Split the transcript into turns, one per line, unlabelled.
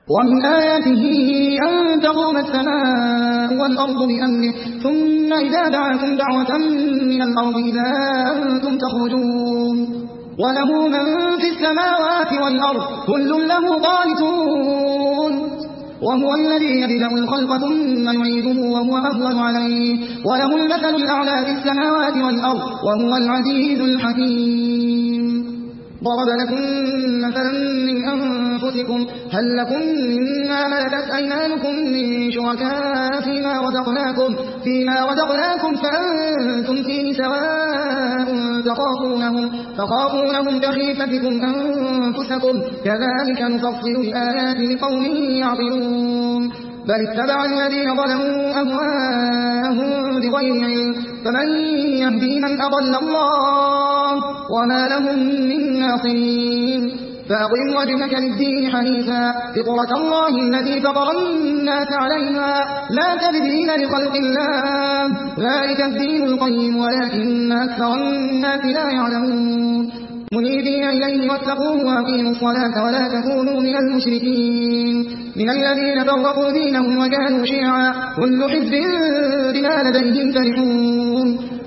ومن آياته أن تقوم السماء والأرض بأمره ثم إذا دعاكم دعوة من الأرض إذا أنتم تخرجون وله من في السماوات والأرض كل له قانتون وهو الذي يبدأ الخلق ثم يعيده وهو أهون عليه وله المثل الأعلى في السماوات والأرض وهو العزيز الحكيم ضرب لكم مثلا من أنفسكم هل لكم مما ملكت أيمانكم من شركاء فيما رزقناكم فأنتم فيه سواء تخافونهم كخيفتكم أنفسكم كذلك نفصل الآيات لقوم يعقلون بل اتبع الذين ظلموا أهواءهم بغير علم فمن يهدي من أضل الله وما لهم من ناصرين فأقم وجهك للدين حنيفا فطرة الله التي فطر الناس عليها لا تبديل لخلق الله ذلك الدين القيم ولكن أكثر الناس لا يعلمون منيبين إليه واتقوه وأقيموا الصلاة ولا تكونوا من المشركين من الذين فرقوا دينهم وكانوا شيعا كل حزب بما لديهم فرحون